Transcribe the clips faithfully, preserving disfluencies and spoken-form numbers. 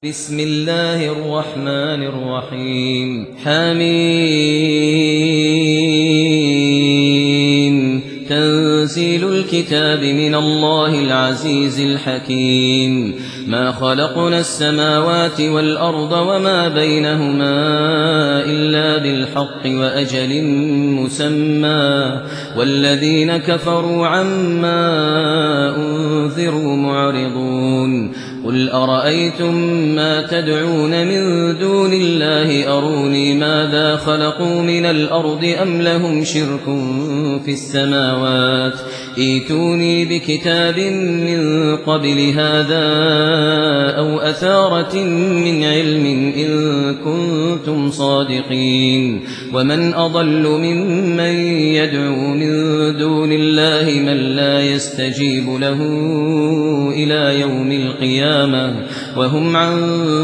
بسم الله الرحمن الرحيم حميم تنزيل الكتاب من الله العزيز الحكيم ما خلقنا السماوات والأرض وما بينهما إلا بالحق وأجل مسمى والذين كفروا عما أنذروا معرضون قل أرأيتم ما تدعون من دون الله أروني ماذا خلقوا من الأرض أم لهم شرك في السماوات ائتوني بكتاب من قبل هذا أو أثارة من علم إن كنتم صادقين ومن أضل ممن يدعو من دون الله من لا يستجيب له إلى يوم القيامة وهم عن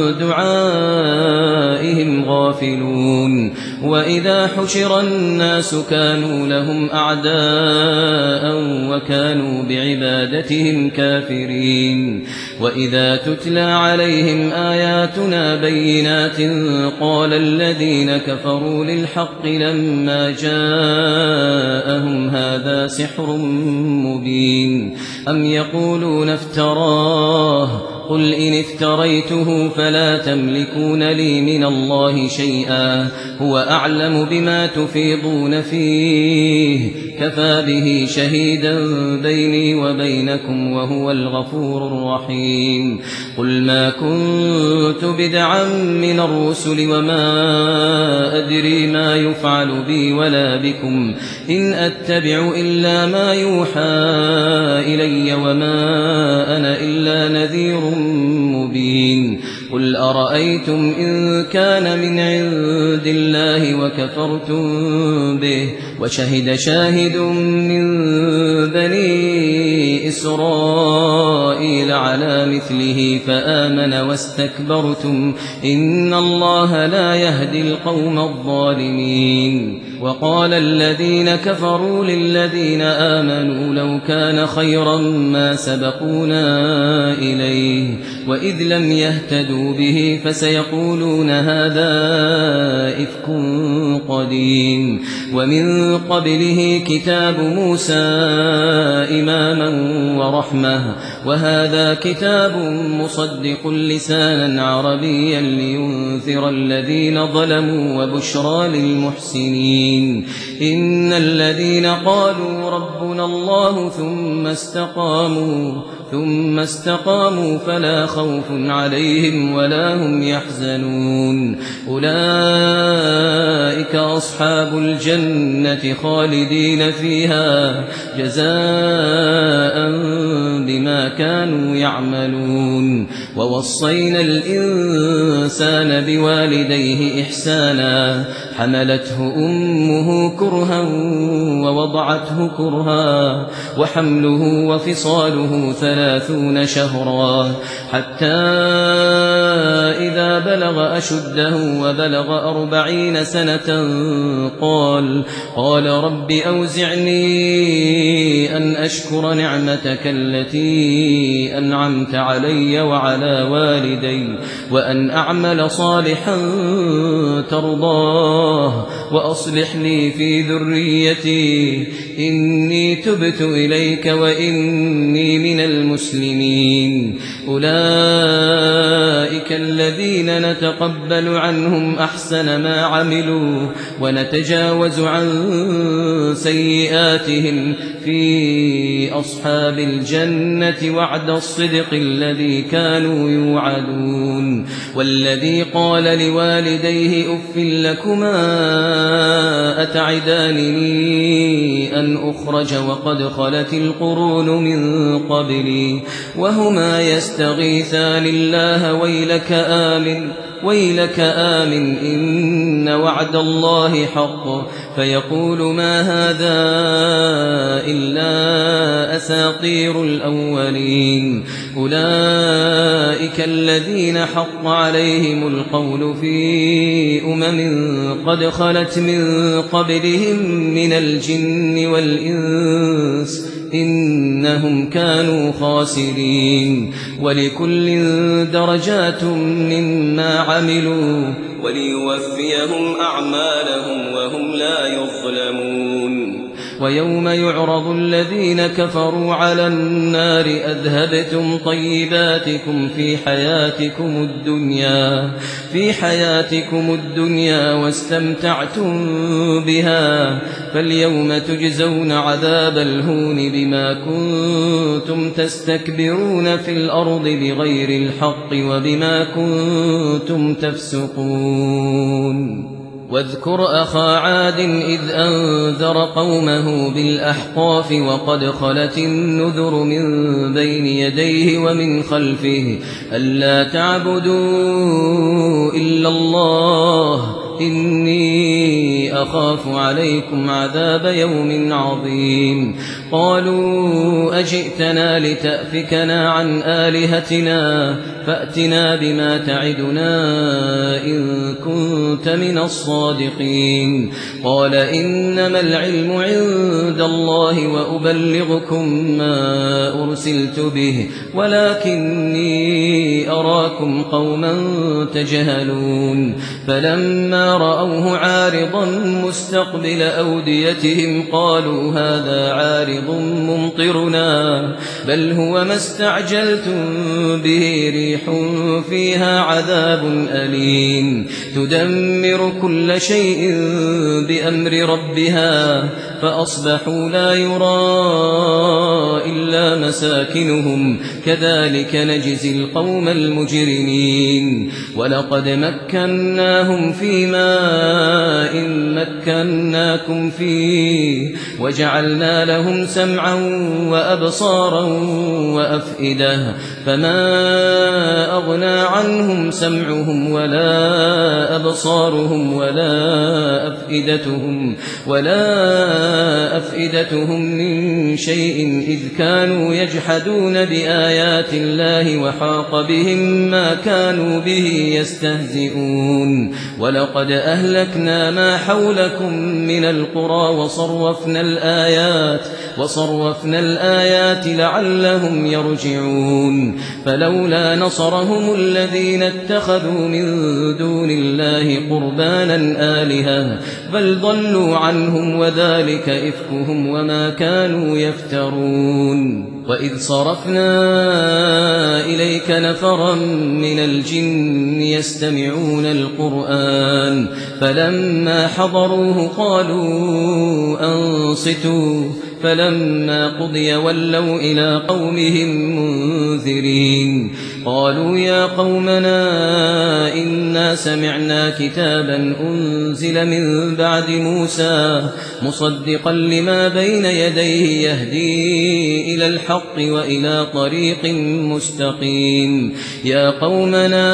دعائهم غافلون وإذا حشر الناس كانوا لهم أعداء وكانوا بعبادتهم كافرين وإذا تتلى عليهم آياتنا بينات قال الذين كفروا للحق لما جاءهم هذا سحر مبين أم يقولون افتراه قل إن افتريته فلا تملكون لي من الله شيئا هو أعلم بما تفيضون فيه كفى به شهيدا بيني وبينكم وهو الغفور الرحيم قل ما كنت بدعا من الرسل وما أدري ما يفعل بي ولا بكم إن أتبع إلا ما يوحى إلي وما أنا إلا نذير مبين قل أرأيتم إن كان من عند الله وكفرتم به وشهد شاهد من بني إسرائيل على مثله فآمن واستكبرتم إن الله لا يهدي القوم الظالمين وقال الذين كفروا للذين آمنوا لو كان خيرا ما سبقونا إليه وإذ لم يهتدوا به فسيقولون هذا إفك قديم ومن قبله كتاب موسى إماما ورحمة وهذا كتاب مصدق لسانا عربيا لينذر الذين ظلموا وبشرى للمحسنين إن الذين قالوا ربنا الله ثم استقاموا ثم استقاموا فلا خوف عليهم ولا هم يحزنون أولئك أصحاب الجنة خالدين فيها جزاء بما كانوا يعملون ووصينا الإنسان بوالديه إحسانا حملته أمه كرها ووضعته كرها وحمله وفصاله ثلاثون شهرا حتى إذا بلغ أشده وبلغ أربعين سنة قال قال رب أوزعني أن أشكر نعمتك التي أنعمت علي وعلى والدي وأن أعمل صالحا ترضاه وأصلح لي في ذريتي إني تبت إليك وإني من المسلمين أولئك الذين نتقبل عنهم أحسن ما عملوا ونتجاوز عن سيئاتهم في أصحاب الجنة وعد الصدق الذي كانوا يوعدون والذي قال لوالديه أف لكما أتعدانني أن أخرج وقد خلت القرون من قبلي وهما يستغيثان الله ويلك آمن ويلك آمن إن وعد الله حق فيقول ما هذا إلا أساطير الأولين أولئك الذين حق عليهم القول في أمم قد خلت من قبلهم من الجن والإنس إنهم كانوا خاسرين ولكل درجات مما عملوا وليوفيهم أعمالهم وهم لا يظلمون ويوم يعرض الذين كفروا على النار أذهبتم طيباتكم في حياتكم الدنيا في حياتكم الدنيا واستمتعتم بها فاليوم تجزون عذاب الهون بما كنتم تستكبرون في الأرض بغير الحق وبما كنتم تفسقون واذكر أخا عاد إذ أنذر قومه بالأحقاف وقد خلت النذر من بين يديه ومن خلفه ألا تعبدوا إلا الله إني أخاف عليكم عذاب يوم عظيم قالوا أجئتنا لتأفكنا عن آلهتنا فأتنا بما تعدنا إن كنت من الصادقين قال إنما العلم عند الله وأبلغكم ما أرسلت به ولكني أراكم قوما تجهلون فلما رأوه عارضا مستقبل أوديتهم قالوا هذا عارض ممطرنا بل هو ما استعجلتم به ريح فيها عذاب أليم تدمر كل شيء بأمر ربها فأصبحوا لا يرى إلا مساكنهم كذلك نجزي القوم المجرمين ولقد مكناهم في ماء مكناكم فيه وجعلنا لهم سمعا وأبصارا وأفئدة فما أغنى عنهم سمعهم ولا أبصارهم ولا أفئدتهم ولا أفئدتهم من شيء إذ كانوا يجحدون بآيات الله وحاق بهم ما كانوا به يستهزئون ولقد أهلكنا ما حولكم من القرى وصرفنا الآيات وصرفنا الآيات لعلهم يرجعون فلولا نصرهم الذين اتخذوا من دون الله قربانا آلهة بل ضلوا عنهم وذلك إفكهم وما كانوا يفترون وإذ صرفنا إليك نفرا من الجن يستمعون القرآن فلما حضروه قالوا أنصتوا فلما قضي ولوا إلى قومهم منذرين قالوا يا قومنا إنا سمعنا كتابا أنزل من بعد موسى مصدقا لما بين يديه يهدي إلى الحق وإلى طريق مستقيم يا قومنا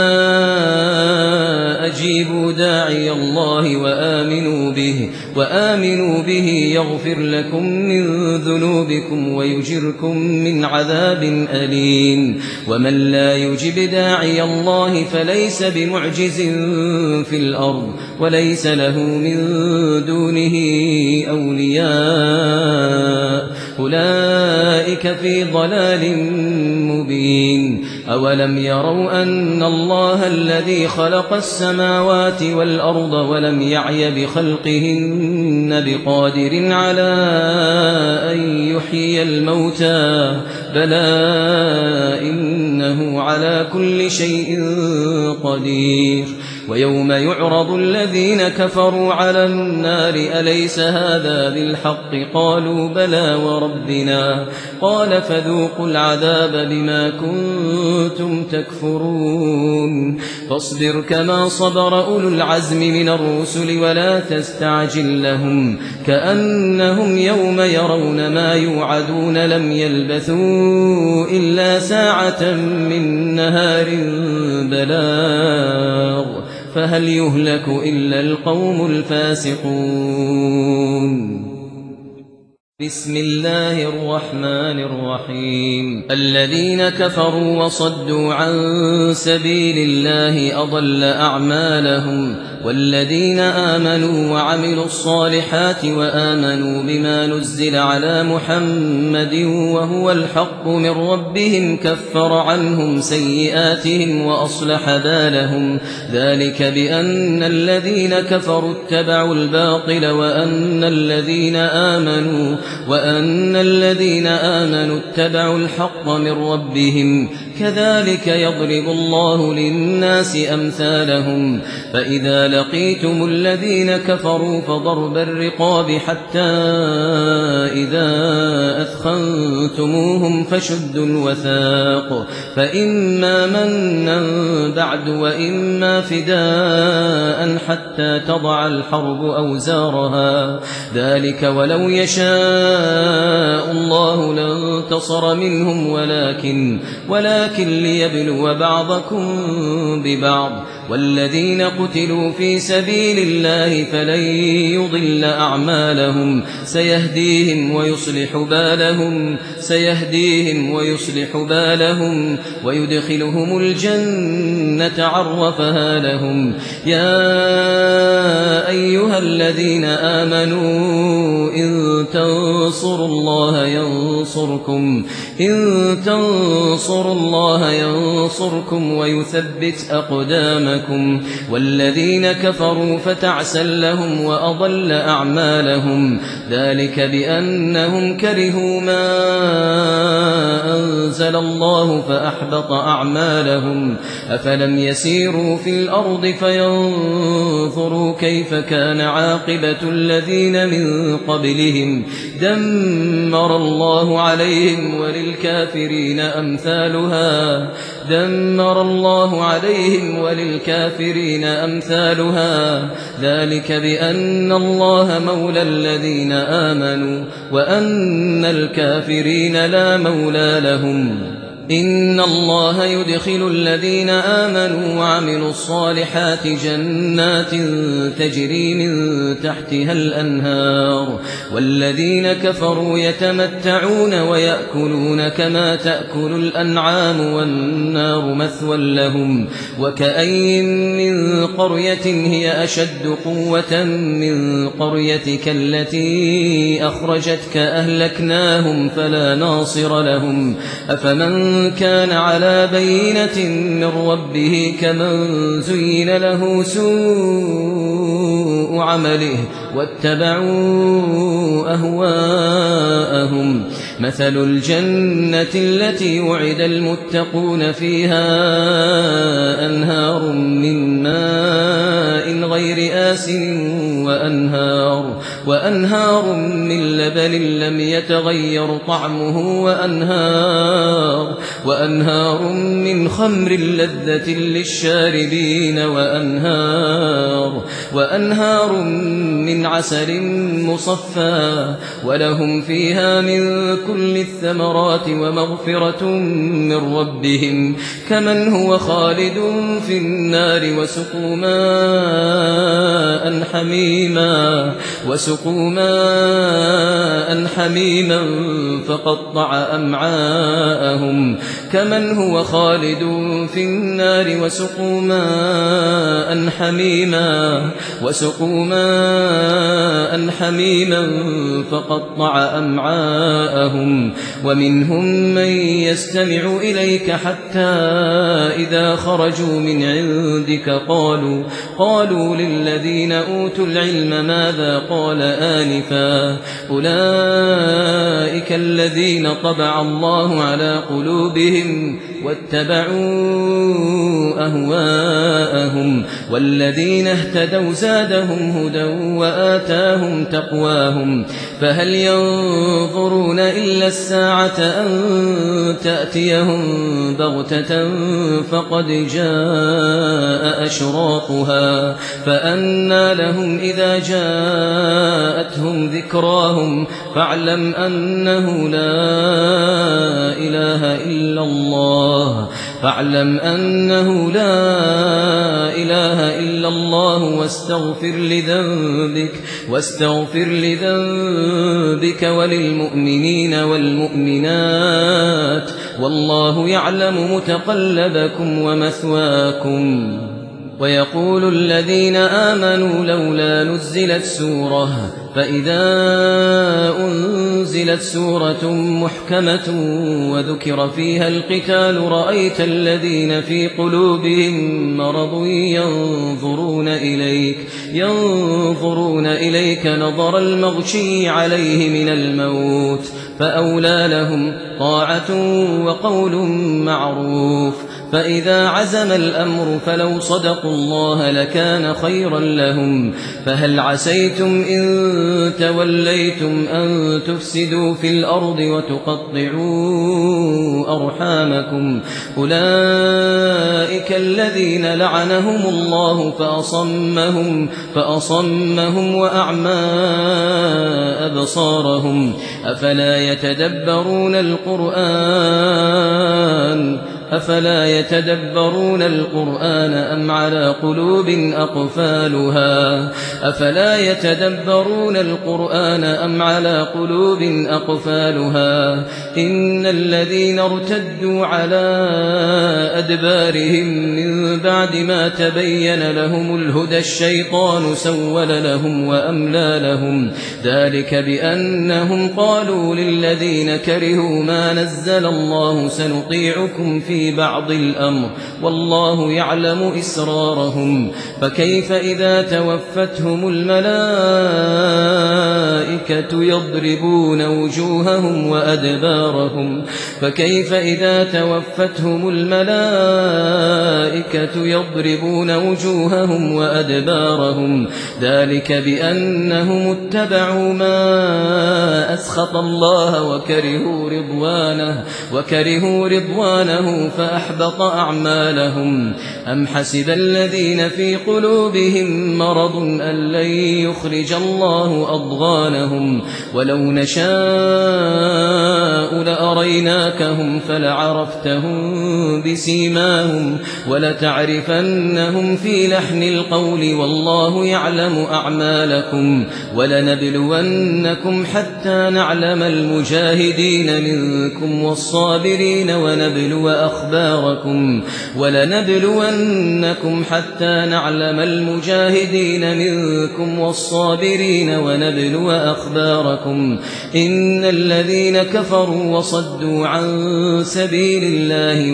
أجيبوا داعي الله وآمنوا به وآمنوا به يغفر لكم من ذنوبكم ويجركم من عذاب أليم ومن لا يجب داعي الله فليس بمعجز في الأرض وليس له من دونه أولياء أولئك في ضلال مبين أولم يروا أن الله الذي خلق السماوات والأرض ولم يعي بخلقهن بقادر على أن يحيي الموتى بلى إنه على كل شيء قدير ويوم يعرض الذين كفروا على النار أليس هذا بالحق قالوا بلى وربنا قال فذوقوا العذاب بما كنتم تكفرون فاصبر كما صبر أولو العزم من الرسل ولا تستعجل لهم كأنهم يوم يرون ما يوعدون لم يلبثوا إلا ساعة من نهار بلاغ فهل يهلك إلا القوم الفاسقون بسم الله الرحمن الرحيم الذين كفروا وصدوا عن سبيل الله أضل أعمالهم والذين آمنوا وعملوا الصالحات وآمنوا بما نزل على محمد وهو الحق من ربهم كفر عنهم سيئاتهم وأصلح بالهم ذلك بأن الذين كفروا اتبعوا الباطل وأن الذين آمنوا وأن الذين آمنوا اتبعوا الحق من ربهم كذلك يضرب الله للناس أمثالهم فإذا لقيتم الذين كفروا فضرب الرقاب حتى إذا أثخنتموهم فشدوا الوثاق فإما منا بعد وإما فداء حتى تضع الحرب أوزارها ذلك ولو يشاء الله لانتصر منهم ولكن ولكن ليبلو بعضكم ببعض والذين قتلوا في سبيل الله فلن يضل أعمالهم سيهديهم ويصلح بالهم سيهديهم ويصلح بالهم ويدخلهم الجنة عرفها لهم يا أيها الذين آمنوا إن تنصروا الله ينصركم إن تنصروا الله ينصركم ويثبت أقدامكم والذين كفروا فتعسا لهم وأضل أعمالهم ذلك بأنهم كرهوا ما أنزل الله فأحبط أعمالهم أفلم يسيروا في الأرض فينظروا كيف كان عاقبة الذين من قبلهم دمر الله عليهم وللكافرين أمثالها دمر الله عليهم وللكافرين أمثالها ذلك بأن الله مولى الذين آمنوا وأن الكافرين لا مولى لهم إن الله يدخل الذين آمنوا وعملوا الصالحات جنات تجري من تحتها الأنهار والذين كفروا يتمتعون ويأكلون كما تأكل الأنعام والنار مثوى لهم وكأين من قرية هي أشد قوة من قريتك التي أخرجتك أهلكناهم فلا ناصر لهم أفمن كان على بينة من ربه كمن زين له سوء عمله واتبعوا أهواءهم مثل الجنة التي وعد المتقون فيها أنهار من ماء غير آسن وأنهار, وأنهار من لبن لم يتغير طعمه وأنهار, وأنهار من خمر لذة للشاربين وأنهار, وأنهار من عسل مصفى ولهم فيها من كل الثمرات ومغفرة من ربهم كمن هو خالد في النار وسقوا ماء حميما وسقوا ماء حميما فقطع أمعاءهم كمن هو خالد في النار وسقوا ماء حميما وسقوا ماء حميما فقطع أمعاءهم ومنهم من يستمع إليك حتى إذا خرجوا من عندك قالوا قالوا للذين أوتوا العلم ماذا قال آنفا أولئك الذين طبع الله على قلوبهم واتبعوا أهواءهم والذين اهتدوا زادهم هدى وآتاهم تقواهم فهل ينظرون إلا الساعة أن تأتيهم بغتة فقد جاء أشراطها فأنى لهم إذا جاءتهم ذكراهم فاعلم أنه لا إله إلا الله فاعلم أنه لا إله إلا الله واستغفر لذنبك واستغفر لذنبك وللمؤمنين والمؤمنات والله يعلم متقلبكم ومثواكم ويقول الذين آمنوا لولا نزلت سورة فإذا أنزلت سورة محكمة وذكر فيها القتال رأيت الذين في قلوبهم مرض ينظرون إليك ينظرون إليك نظر المغشي عليه من الموت فأولى لهم طاعة وقول معروف فإذا عزم الأمر فلو صدقوا الله لكان خيرا لهم فهل عسيتم إن توليتم أن تفسدوا في الأرض وتقطعوا أرحامكم أولئك الذين لعنهم الله فأصمهم, فأصمهم وأعمى أبصارهم أفلا يتدبرون القرآن أفلا يتدبرون القرآن أم على قلوب أقفالها أفلا يتدبرون القرآن أم على قلوب أقفالها إن الذين ارتدوا على أدبارهم من بعد ما تبين لهم الهدى الشيطان سول لهم وأملى لهم ذلك بأنهم قالوا للذين كرهوا ما نزل الله سنطيعكم في بعض الأمر والله يعلم إسرارهم فكيف إذا توفتهم الملائكة يضربون وجوههم وأدبارهم فكيف إذا توفتهم الملائكة يضربون وجوههم وأدبارهم ذلك بأنهم اتبعوا ما أسخط الله وكرهوا رضوانه وكرهوا رضوانه فأحبط أعمالهم أم حسب الذين في قلوبهم مرض أن لن يخرج الله أضغانهم ولو نشاء لأريناكهم فلعرفتهم بسيماهم ولتعرفنهم في لحن القول والله يعلم أعمالكم ولنبلونكم حتى نعلم المجاهدين منكم والصابرين ونبلو أخباركم ولنبلونكم حتى نعلم المجاهدين منكم والصابرين ونبلو أخباركم إن الذين كفروا وصدوا عن سبيل الله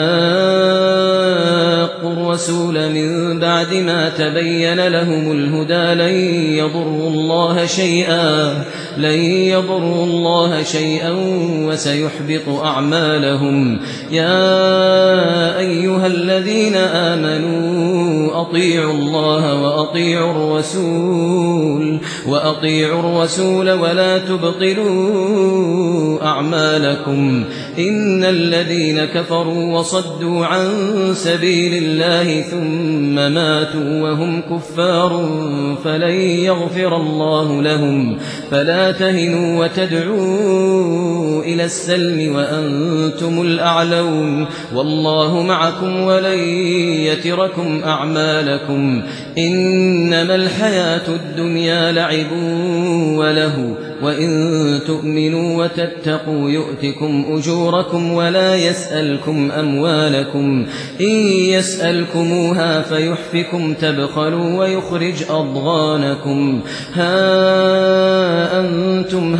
وشاقوا الرسول من بعد ما تبين لهم الهدى لن يضروا الله شيئا لن يضروا الله شيئا وسيحبط أعمالهم يا أيها الذين آمنوا أطيعوا الله وأطيعوا الرسول وأطيعوا الرسول ولا تبطلوا أعمالكم إن الذين كفروا وصدوا عن سبيل الله ثم ماتوا وهم كفار فلن يغفر الله لهم فلا تهنوا وتدعوا إلى السلم وأنتم الأعلون والله معكم ولن يتركم أعمالكم إنما الحياة الدنيا لعب وله وإن تؤمنوا وتتقوا يؤتكم أجوركم ولا يسألكم أموالكم إن يسألكموها فيحفكم تبخلوا ويخرج أضغانكم ها أنتم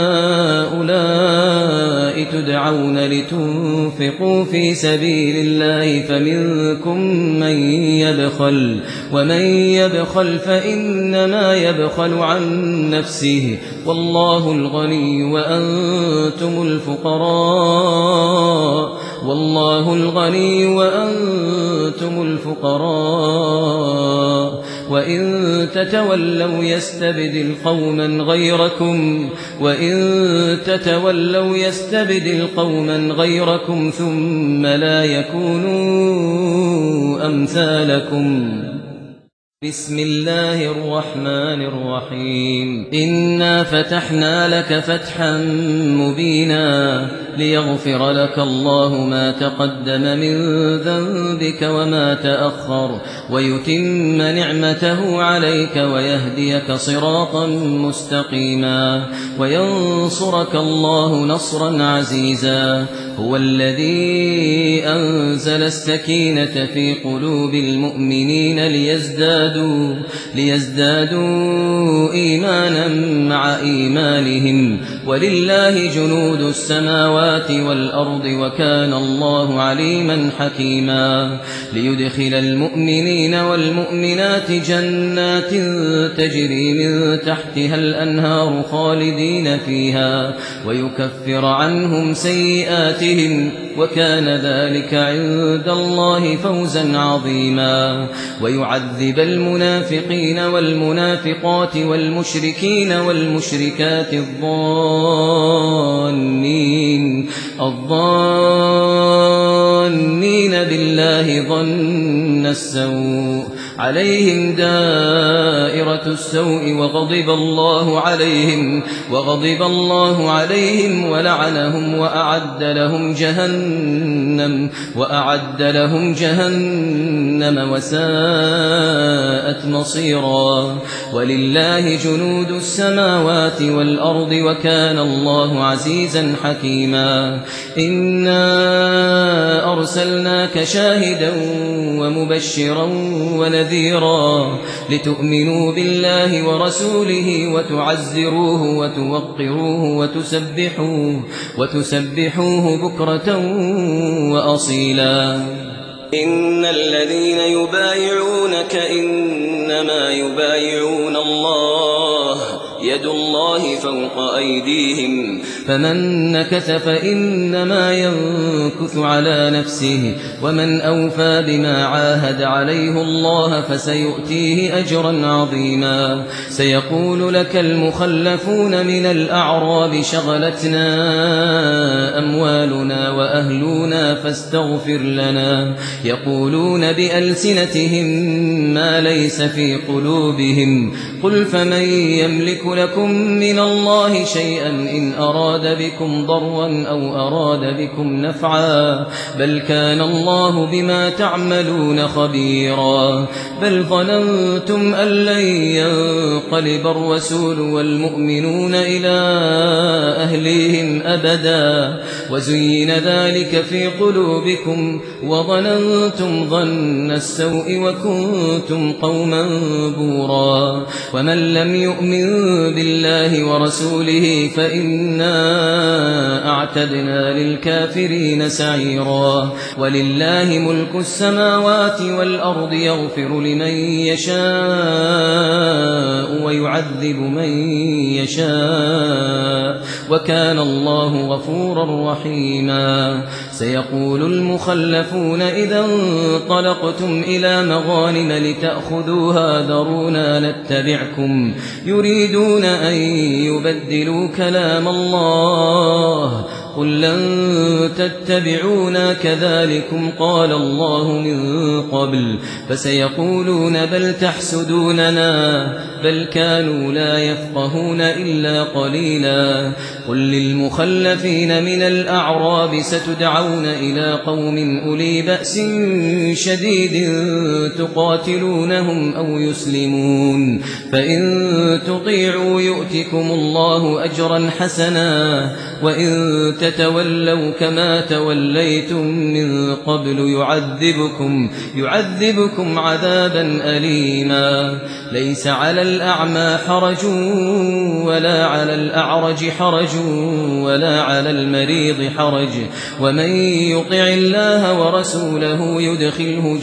هؤلاء تدعون لتنفقوا في سبيل الله فمنكم من يبخل ومن يبخل فإنما يبخل عن نفسه والله الغني وأنتم الفقراء والله الغني وأنتم الفقراء وإن تتولوا يستبدل قوما غيركم وإن تتولوا يستبدل قوما غيركم ثم لا يكونوا أمثالكم بسم الله الرحمن الرحيم إنا فتحنا لك فتحا مبينا ليغفر لك الله ما تقدم من ذنبك وما تأخر ويتم نعمته عليك ويهديك صراطا مستقيما وينصرك الله نصرا عزيزا. هو الذي أنزل السكينة في قلوب المؤمنين ليزدادوا, ليزدادوا إيمانا مع إيمانهم ولله جنود السماوات والأرض وكان الله عليما حكيما. ليدخل المؤمنين والمؤمنات جنات تجري من تحتها الأنهار خالدين فيها ويكفر عنهم سيئاتهم وكان ذلك عند الله فوزا عظيما. ويعذب المنافقين والمنافقات والمشركين والمشركات الظانين الظانين بالله ظن السوء عليهم دائرة السوء وغضب الله عليهم وغضب الله عليهم ولعنهم وأعد لهم جهنم وأعد لهم جهنم وساءت مصيرا. ولله جنود السماوات والأرض وكان الله عزيزا حكيما. إنا أرسلناك شاهدا ومبشرا ونذيرا لتؤمنوا بالله ورسوله وتعزروه وتوقروه وتسبحوه, وتسبحوه بكرة وأصيلا. إن الذين يبايعونك إنما يبايعون الله يد الله فوق أيديهم فمن نكث فإنما ينكث على نفسه ومن أوفى بما عاهد عليه الله فسيؤتيه أجرا عظيما. سيقول لك المخلفون من الأعراب شغلتنا أموالنا وأهلنا فاستغفر لنا يقولون بألسنتهم ما ليس في قلوبهم قل فمن يملك لكم من الله شيئا إن أراد بكم ضرا أو أراد بكم نفعا بل كان الله بما تعملون خبيرا. بل ظننتم أن لن ينقلب الرسول والمؤمنون إلى أهليهم أبدا وزين ذلك في قلوبكم وظننتم ظن السوء وكنتم قوما بورا. ومن لم يؤمن بالله ورسوله فإنا أعتدنا للكافرين سعيرا. ولله ملك السماوات والأرض يغفر لمن يشاء ويعذب من يشاء وكان الله غفورا رحيما. سيقول المخلفون إذا انطلقتم إلى مغانم لتأخذوها ذرونا نتبعكم يريدون أن يبدلوا كلام الله قل لن تتبعونا كذلكم قال الله من قبل فسيقولون بل تحسدوننا بل كانوا لا يفقهون إلا قليلا. قل للمخلفين من الأعراب ستدعون إلى قوم أولي بأس شديد تقاتلونهم أو يسلمون فإن تطيعوا يؤتكم الله أجرا حسنا وإن تتولوا كما توليتم من قبل يعذبكم, يعذبكم عذابا أليما. ليس على الأعمى حرج ولا على الأعرج حرج ولا على المريض حرج ومن يطع الله ورسوله يدخله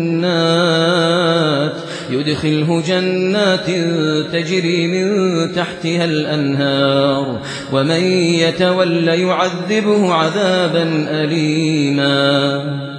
جنات يدخله جنات تجري من تحتها الأنهار ومن يتول يعذبه عذابا أليما.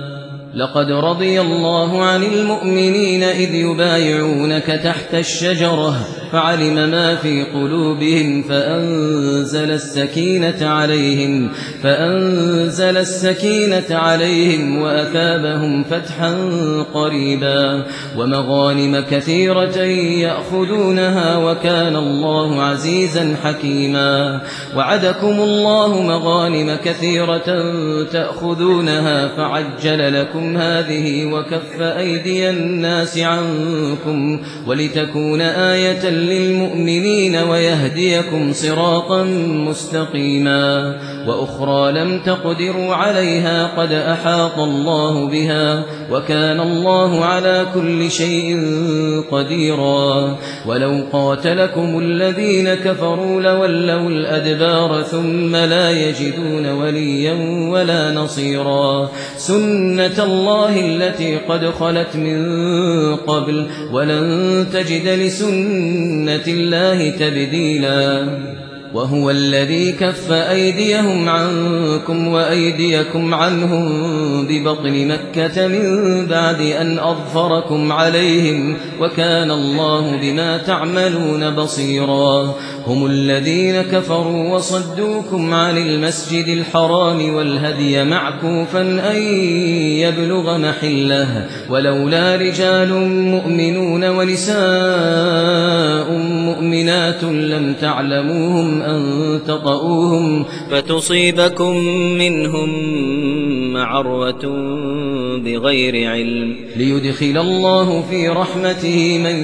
لقد رضي الله عن المؤمنين إذ يبايعونك تحت الشجرة فعلم ما في قلوبهم فأنزل السكينة عليهم فأنزل السكينة عليهم وأثابهم فتحا قريبا ومغانم كثيرة يأخذونها وكان الله عزيزا حكيما وعدكم الله مغانم كثيرة تأخذونها فعجل لكم هذه وكف أيدي الناس عنكم ولتكون آية للمؤمنين ويهديكم صراطا مستقيما وأخرى لم تقدروا عليها قد أحاط الله بها وكان الله على كل شيء قديرا ولو قاتلكم الذين كفروا لولوا الأدبار ثم لا يجدون وليا ولا نصيرا سنة الله التي قد خلت من قبل ولن تجد لسنة الله تبديلا وهو الذي كف أيديهم عنكم وأيديكم عنهم ببطن مكة من بعد أن أظفركم عليهم وكان الله بما تعملون بصيرا هم الذين كفروا وصدوكم عن المسجد الحرام والهدي معكوفا أن يبلغ محله ولولا رجال مؤمنون ونساء مؤمنات لم تعلموهم أن تطؤوهم فتصيبكم منهم معرة بغير علم ليدخل الله في رحمته من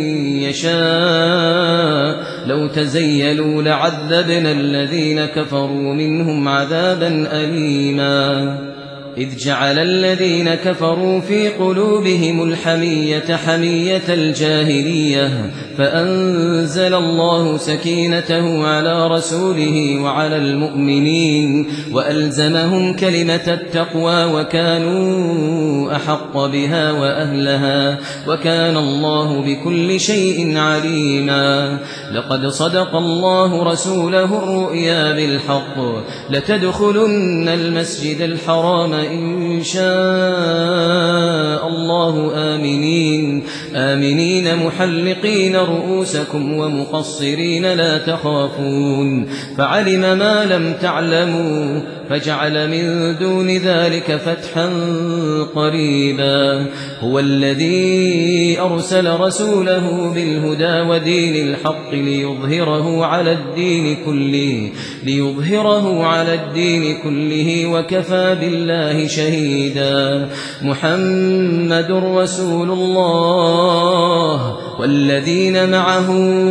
يشاء لو تزيلوا لعذبنا الذين كفروا منهم عذابا أليما إذ جعل الذين كفروا في قلوبهم الحمية حمية الجاهلية فأنزل الله سكينته على رسوله وعلى المؤمنين وألزمهم كلمة التقوى وكانوا أحق بها وأهلها وكان الله بكل شيء عليما لقد صدق الله رسوله الرؤيا بالحق لتدخلن المسجد الحرام إن شاء الله آمنين آمنين محلقين رؤوسكم ومقصرين لا تخافون فعلم ما لم تعلموا فجعل من دون ذلك فتحا قريبا هو الذي أرسل رسوله بالهدى ودين الحق ليظهره على الدين كله ليظهره على الدين كله وكفى بالله شهيدا محمد رسول الله والذين معه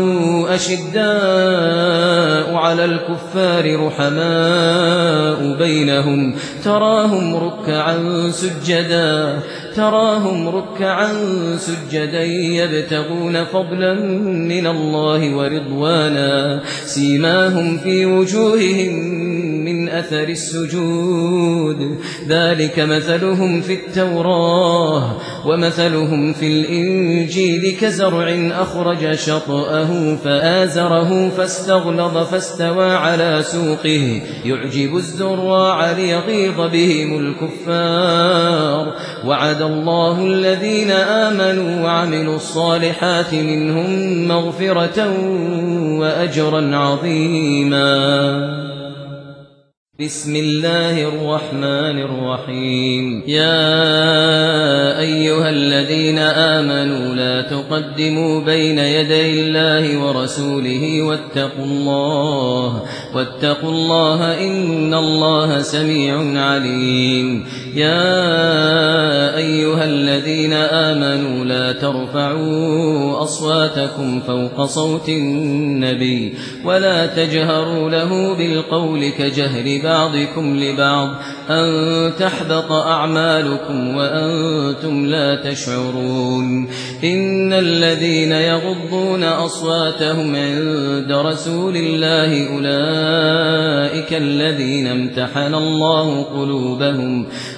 أشداء على الكفار رحماء بينهم تراهم ركعا سجدا تراهم ركعا سجدا يبتغون فضلا من الله ورضوانا سيماهم في وجوههم من أثر السجود ذلك مثلهم في التوراة ومثلهم في الإنجيل كزرع أخرج شطأه فآزره فاستغلظ فاستوى على سوقه يعجب الزراع ليغيظ بهم الكفار وعد الله الذين آمنوا وعملوا الصالحات منهم مغفرة وأجرا عظيما بسم الله الرحمن الرحيم يا أيها الذين آمنوا لا تقدموا بين يدي الله ورسوله واتقوا الله واتقوا الله إن الله سميع عليم يا أيها الذين آمنوا لا ترفعوا أصواتكم فوق صوت النبي ولا تجهروا له بالقول كجهر بعضكم لبعض أن تحبط أعمالكم وأنتم لا تشعرون إن الذين يغضون أصواتهم عند رسول الله أولئك الذين امتحن الله قلوبهم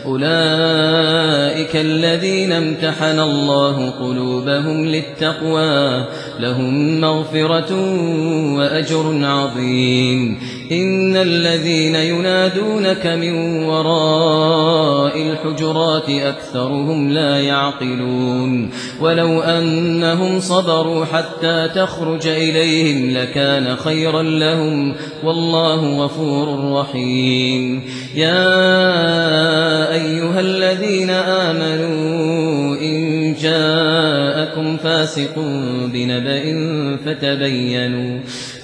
أولئك الذين امتحن الله قلوبهم للتقوى لهم مغفرة وأجر عظيم إن الذين ينادونك من وراء الحجرات أكثرهم لا يعقلون ولو أنهم صبروا حتى تخرج إليهم لكان خيرا لهم والله غفور رحيم يا أيها الذين آمنوا إن جاءكم فاسق بنبأ فتبينوا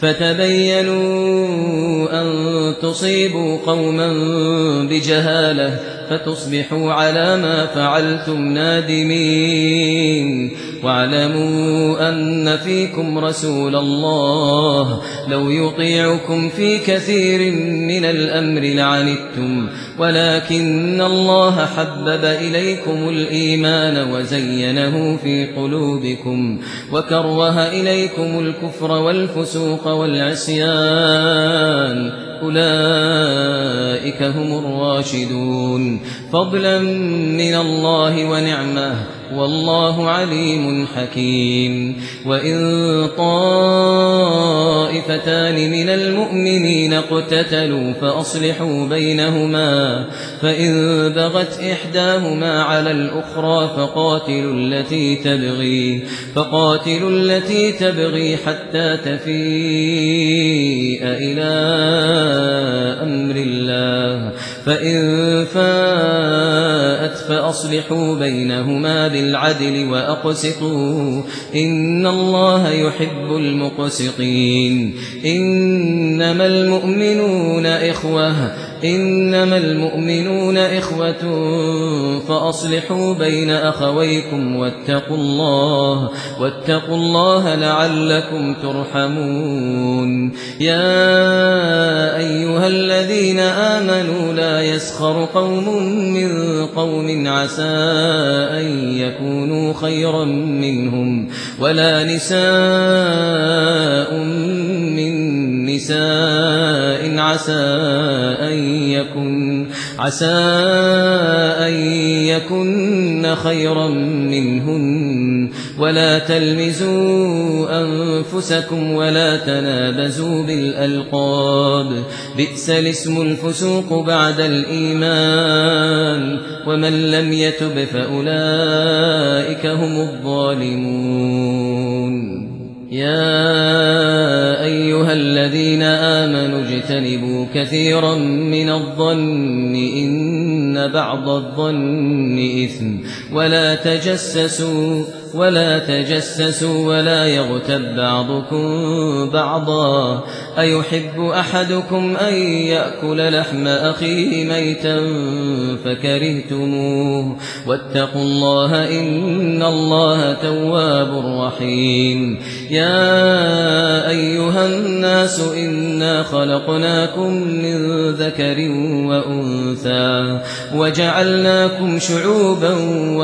فتبينوا أن تصيبوا قوما بجهالة فتصبحوا على ما فعلتم نادمين واعلموا أن فيكم رسول الله لو يطيعكم في كثير من الأمر لعنتم ولكن الله حبب إليكم الإيمان وزينه في قلوبكم وكره إليكم الكفر والفسوق والعصيان أولئك هم الراشدون فضلا من الله ونعمه والله عليم حكيم وإن طائفتان من المؤمنين اقتتلوا فأصلحوا بينهما فإن بغت إحداهما على الأخرى فقاتلوا التي تبغي فقاتلوا التي تبغي حتى تفيء إلى أمر الله فإن فاءت فأصلحوا بينهما بالعدل وأقسطوا إن الله يحب المقسطين إنما المؤمنون إخوة إنما المؤمنون إخوة فأصلحوا بين أخويكم واتقوا الله واتقوا الله لعلكم ترحمون يا أيها الذين آمنوا لا يسخر قوم من قوم عسى أن يكونوا خيرا منهم ولا نساء من نساء عسى أن يكن عسى أن يكن خيرا منهن ولا تلمزوا أنفسكم ولا تنابزوا بالألقاب بئس الاسم الفسوق بعد الإيمان ومن لم يتب فأولئك هم الظالمون يا أيها الذين آمنوا اجتنبوا كثيرا من الظن إن بعض الظن إثم ولا تجسسوا ولا تجسسوا ولا يغتب بعضكم بعضا أيحب أحدكم أن يأكل لحم أخيه ميتا فكرهتموه واتقوا الله إن الله تواب رحيم يا أيها الناس إنا خلقناكم من ذكر وأنثى وجعلناكم شعوبا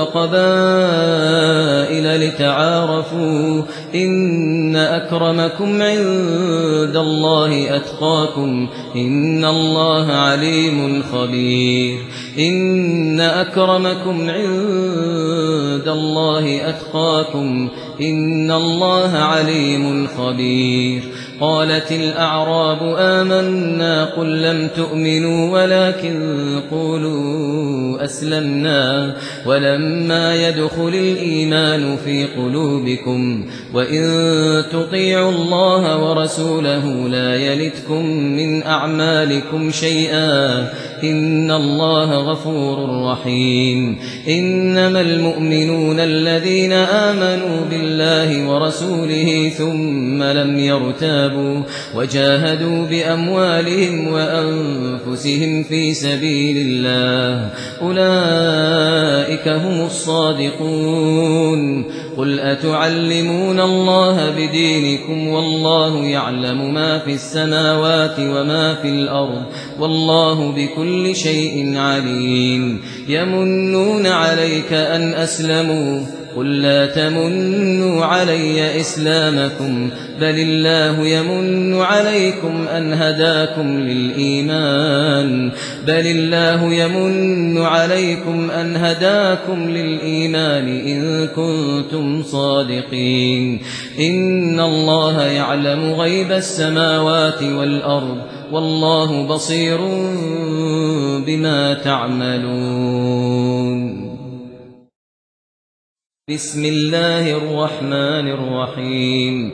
وقبائل لتعارفوا إن أكرمكم عند الله أتقاكم إن الله عليم خبير إن أكرمكم عند الله أتقاكم إن الله عليم خبير قالت الأعراب آمنا قل لم تؤمنوا ولكن قولوا أسلمنا ولما يدخل الإيمان في قلوبكم وإن تطيعوا الله ورسوله لا يلتكم من أعمالكم شيئا إن الله غفور رحيم إنما المؤمنون الذين آمنوا بالله ورسوله ثم لم يرتابوا وجاهدوا بأموالهم وأنفسهم في سبيل الله أولئك هم الصادقون قل أتعلمون الله بدينكم والله يعلم ما في السماوات وما في الأرض والله بكل شيء عليم يمنون عليك أن أسلموا قل لا تمنوا علي إسلامكم بل الله يمن عليكم أن هداكم للإيمان بل الله يمن عليكم أن هداكم للإيمان إن كنتم صادقين إن الله يعلم غيب السماوات والأرض والله بصير بما تعملون. بسم الله الرحمن الرحيم.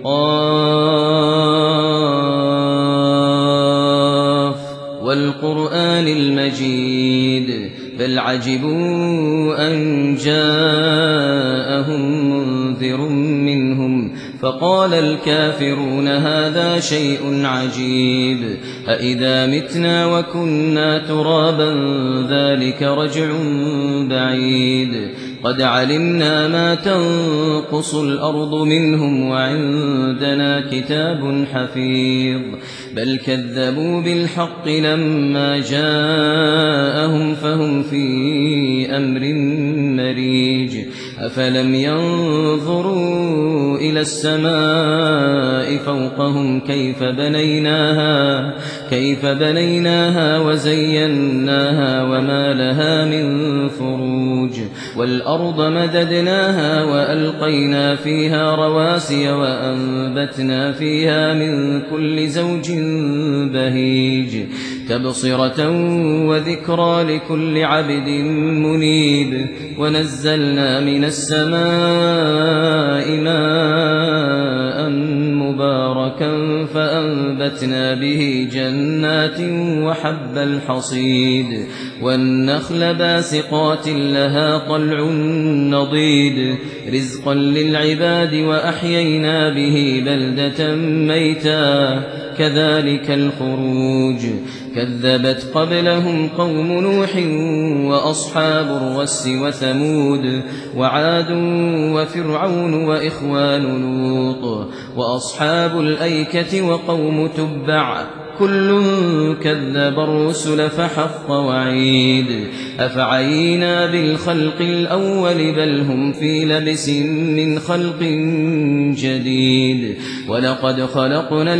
قاف والقرآن المجيد بل عجبوا أن جاءهم منذر منهم فقال الكافرون هذا شيء عجيب أإذا متنا وكنا ترابا ذلك رجع بعيد قد علمنا ما تنقص الأرض منهم وعندنا كتاب حفيظ بل كذبوا بالحق لما جاءهم فهم في أمر مريج أفلم ينظروا إلى السماء فوقهم كيف بنيناها كيف بنيناها وزيناها وما لها من فروج والأرض مددناها وألقينا فيها رواسي وأنبتنا فيها من كل زوج بهيج تبصرة وذكرى لكل عبد منيب ونزلنا من السماء ماء مباركا فأنبتنا به جنات وحب الحصيد والنخل باسقات لها طلع نضيد رزقا للعباد وأحيينا به بلدة ميتا كذلك الخروج كذبت قبلهم قوم نوح وأصحاب الرس وثمود وعاد وفرعون وإخوان لوط وأصحاب الأيكة وقوم تبع كل كذب الرسل فحق وعيد أفعينا بالخلق الأول بل هم في لبس من خلق جديد ولقد خلقنا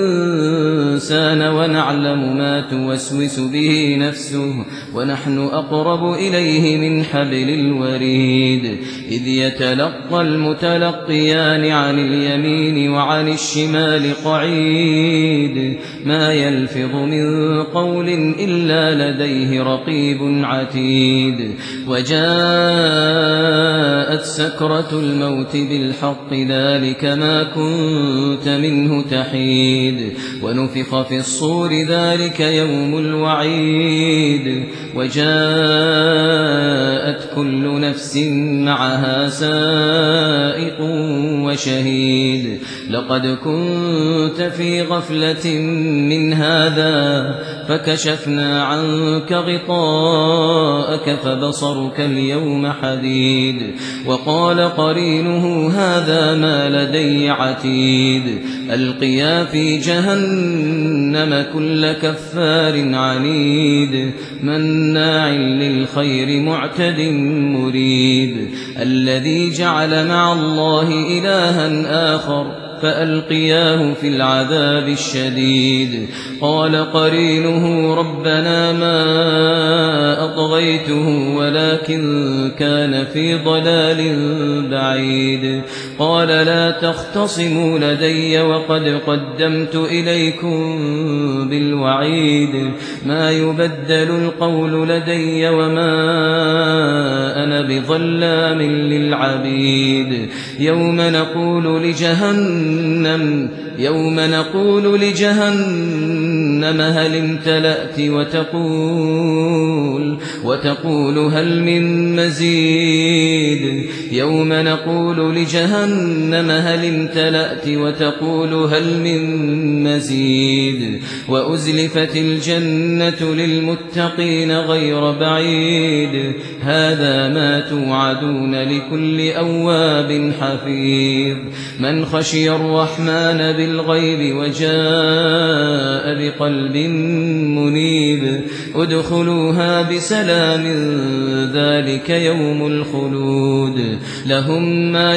الإنسان ونعلم ما توسوس به نفسه ونحن أقرب إليه من حبل الوريد إذ يتلقى المتلقيان عن اليمين وعن الشمال قعيد ما يلفظ من قول إلا لديه رقيب عتيد وجاءت سكرة الموت بالحق ذلك ما كنت منه تحيد ونفخ في الصور ذلك يوم الوعيد وجاءت كل نفس معها سائق وشهيد لقد كنت في غفلة من هذا فكشفنا عنك غطاءك فبصرك اليوم حديد وقال قرينه هذا ما لدي عتيد ألقيا في جهنم كل كفار عنيد مناع للخير معتد مريب الذي جعل مع الله إلها آخر فألقياه في العذاب الشديد قال قرينه ربنا ما أطغيته ولكن كان في ضلال بعيد قال لا تختصموا لدي وقد قدمت إليكم بالوعيد ما يبدل القول لدي وما أنا بظلام للعبيد يوم نقول لجهنم يوم نقول لجهنم هل امتلأت وتقول وتقول هل من مزيد يوم نقول لجهنم هل امتلأت وتقول هل من مزيد وأزلفت الجنة للمتقين غير بعيد هذا ما توعدون لكل أواب حفيظ من خشي الرحمن بالغيب وجاء بقلب بقلب منيب ادخلوها بسلام ذلك يوم الخلود لهم ما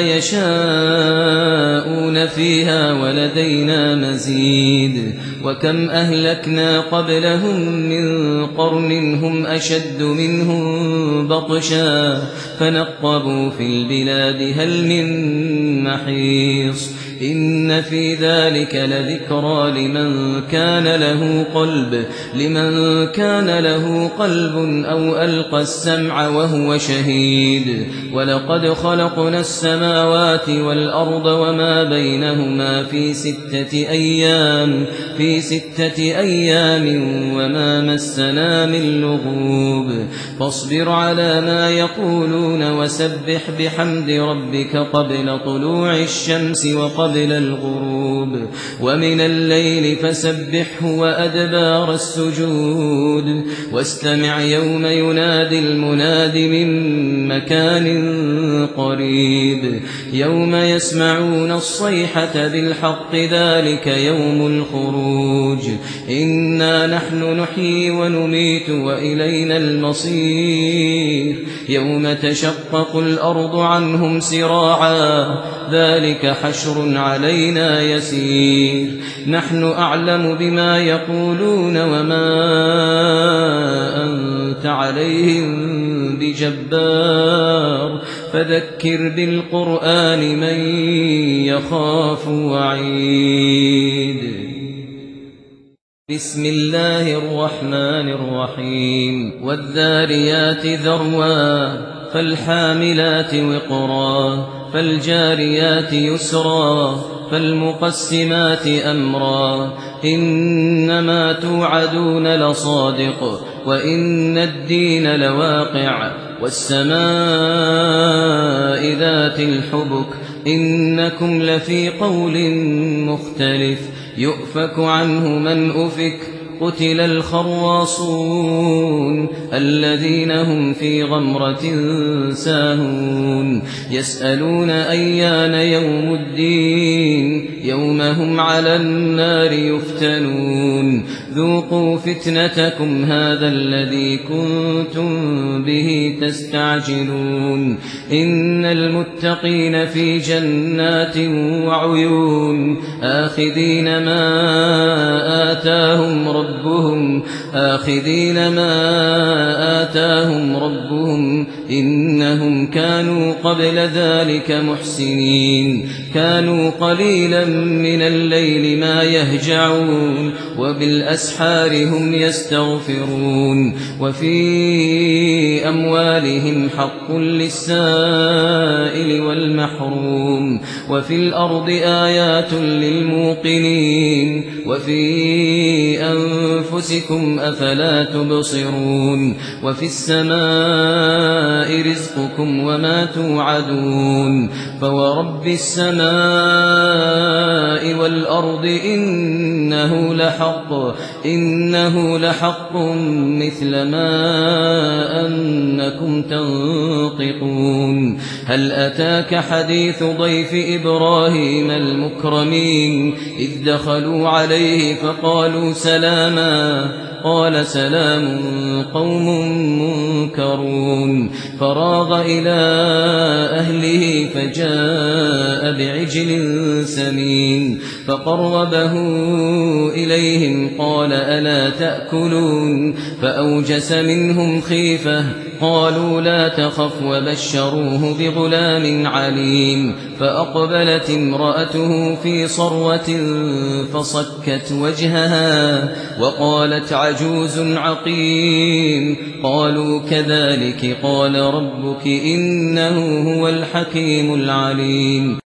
يشاءون فيها ولدينا مزيد وكم أهلكنا قبلهم من قرن هم أشد منهم بطشا فنقبوا في البلاد هل من محيص إن في ذلك لذكرى لمن كان له قلب لمن كان له قلب أو ألقى السمع وهو شهيد ولقد خلقنا السماوات والأرض وما بينهما في ستة أيام في ستة أيام وما مسنا من لغوب فاصبر على ما يقولون وسبح بحمد ربك قبل طلوع الشمس وقبل الغروب ومن الليل فسبحه وأدبار السجود واستمع يوم ينادي المناد من مكان قريب يوم يسمعون الصيحة بالحق ذلك يوم الخروج إنا نحن نحيي ونميت وإلينا المصير يوم تشقق الأرض عنهم سراعا ذلك حشر علينا يسير نحن أعلم بما يقولون وما أنت عليهم بجبار فذكر بالقرآن من يخاف وعيد بسم الله الرحمن الرحيم والذاريات ذروا فالحاملات وقرا فالجاريات يسرا فالمقسمات أمرا إنما توعدون لصادق وإن الدين لواقع والسماء ذات الحبك إنكم لفي قول مختلف يؤفك عنه من أفك قتل الخراصون الذين هم في غمرة ساهون يسألون أيان يوم الدين يوم هم على النار يفتنون ذوقوا فتنتكم هذا الذي كنتم به تستعجلون إن المتقين في جنات وعيون آخذين ما آتاهم ربهم آخذين ما آتاهم ربهم إنهم كانوا قبل ذلك محسنين كانوا قليلا من الليل ما يهجعون وبالأسحار هم يستغفرون وفي أموالهم حق للسائل والمحروم وفي الأرض آيات للموقنين وفي أنفسكم أفلا تبصرون وفي السماء رزقكم وما توعدون فورب السماء والأرض إنه لحق إنه لحق مثل ما أنكم تنطقون هل أتاك حديث ضيف إبراهيم المكرمين إذ دخلوا عليه فقالوا سلاما قال سلام قوم منكرون فراغ إلى أهله فجاء بعجل سمين فقربه إليهم قال ألا تأكلون فأوجس منهم خيفة قالوا لا تخف وبشروه بغلام عليم فأقبلت امرأته في صروة فصكت وجهها وقالت عجوز عقيم قالوا كذلك قال ربك إنه هو الحكيم العليم